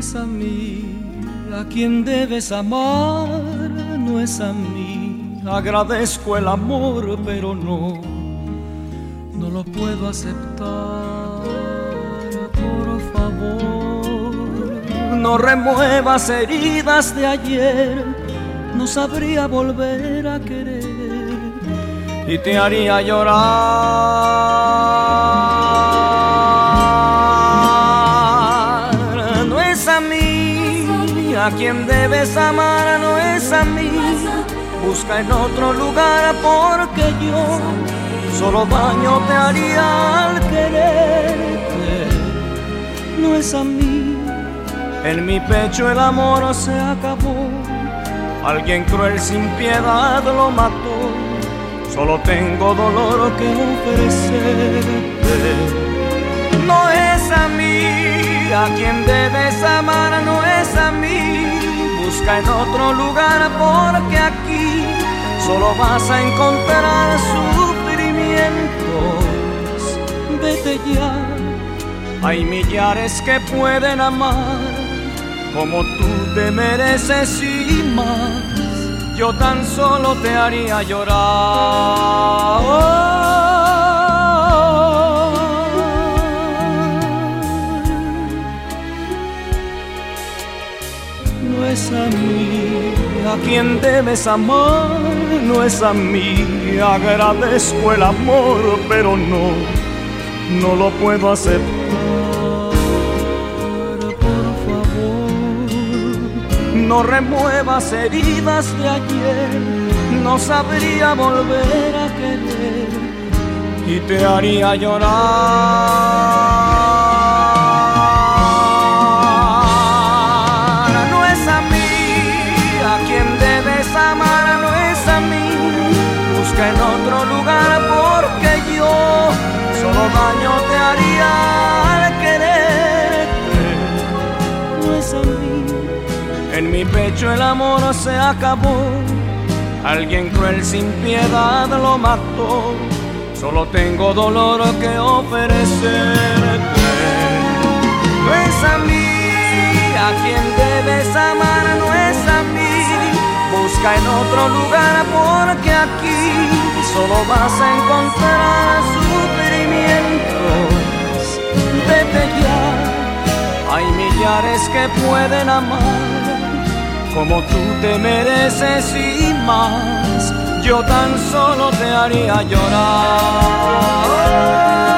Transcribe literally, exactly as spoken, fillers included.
es a mí a quien debes amar, no es a mí. Agradezco el amor, pero no, no lo puedo aceptar. Por favor, no remuevas heridas de ayer, no sabría volver a querer y te haría llorar. No es a mí a quien debes amar, no es a mí. Busca en otro lugar porque yo solo daño te haría al quererte. No es a mí, en mi pecho el amor se acabó. Alguien cruel sin piedad lo mató. Solo tengo dolor que ofrecerte. No es a mí a quien debes amar, no es a mí. Busca en otro lugar porque aquí solo vas a encontrar sufrimientos. Vete ya, hay millares que pueden amar como tú te mereces y más. Yo tan solo te haría llorar. No es a mí a quien debes amar, no es a mí. Agradezco el amor, pero no, no lo puedo aceptar. No remuevas heridas de ayer, no sabría volver a querer y te haría llorar. No es a mí a quien debes amar, no es a mí. Busca en otro lugar porque yo solo daño te haría al quererte. No es a mí, en mi pecho el amor se acabó. Alguien cruel sin piedad lo mató. Solo tengo dolor que ofrecerte. No es a mí a quien debes amar, no es a mí. Busca en otro lugar porque aquí solo vas a encontrar sufrimientos. Vete ya, hay millares que pueden amar como tú te mereces y más. Yo tan solo te haría llorar.